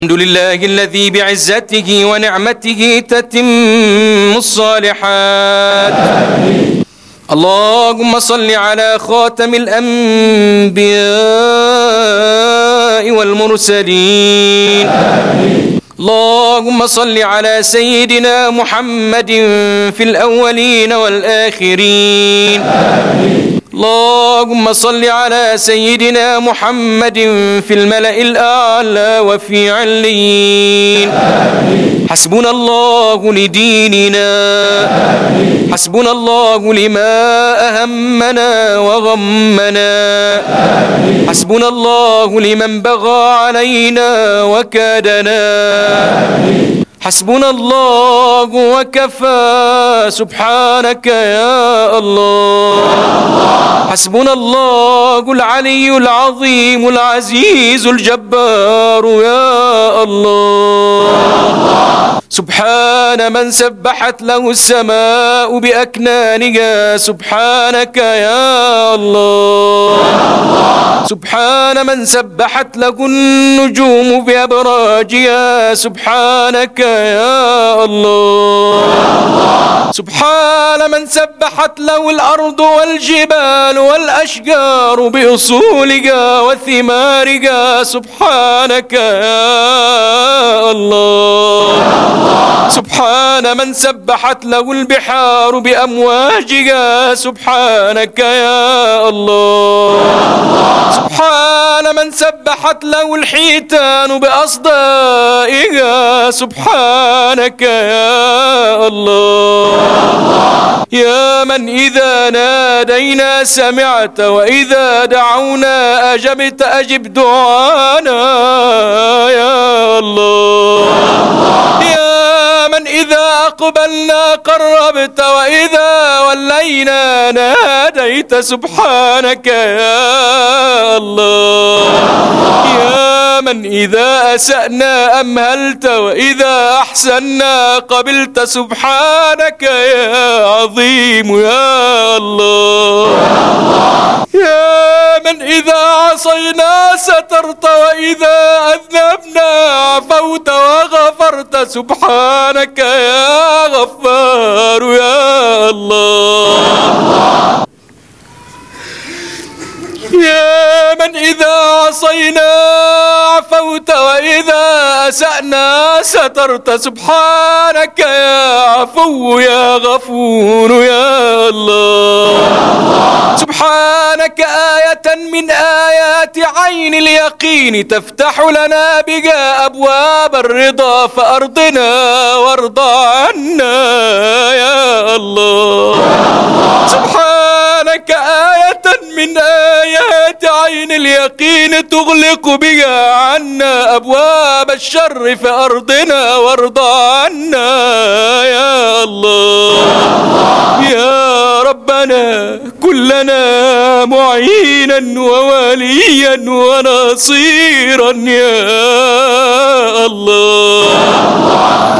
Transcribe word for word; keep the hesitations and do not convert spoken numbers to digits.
الحمد لله الذي بعزته ونعمته تتم الصالحات. آمين. اللهم صل على خاتم الأنبياء والمرسلين. آمين. اللهم صل على سيدنا محمد في الأولين والآخرين. آمين. اللهم صل على سيدنا محمد في الملأ الأعلى وفي عليين. آمين. حسبنا الله لديننا. آمين. حسبنا الله لما أهمنا وغمنا. آمين. حسبنا الله لمن بغى علينا وكادنا. آمين. حسبنا الله وكفى سبحانك يا الله. حسبنا الله العلي العظيم العزيز الجبار يا الله. سبحان من سبحت له السماء بأكنانها سبحانك يا الله. سبحان من سبحت له النجوم بأبراجها سبحانك يا الله. سبحان من سبحت له الأرض والجبال والأشجار بأصولها وثمارها سبحانك يا الله. سبحان من سبحت له البحار بأمواجها سبحانك يا الله. سبحان من سبحت له الحيتان بأصدائها سبحانك يا الله. يا من إذا نادينا سمعت وإذا دعونا أجبت أجب دعانا يا الله. يا من إذا أقبلنا قربت وإذا ولينا ناديت سبحانك يا الله. يا من إذا أسأنا أمهلت وإذا أحسنا قبلت سبحانك يا عظيم يا الله. يا من إذا عصينا سترت وإذا أذنبنا عفوت وغفرت سبحانك يا غفار يا الله. يا من إذا عصينا عفوت وإذا أسأنا سترت سبحانك يا عفو يا غفور يا الله. سبحانك آية من آيات عين اليقين تفتح لنا بها أبواب الرضا فأرضنا وارضى عنا يا الله. سبحانك آية من آيات عين اليقين تغلق بها عنا أبواب الشر فأرضنا وارضى عنا يا الله. يا ربنا كلنا معينا ووليا ونصيرا يا الله.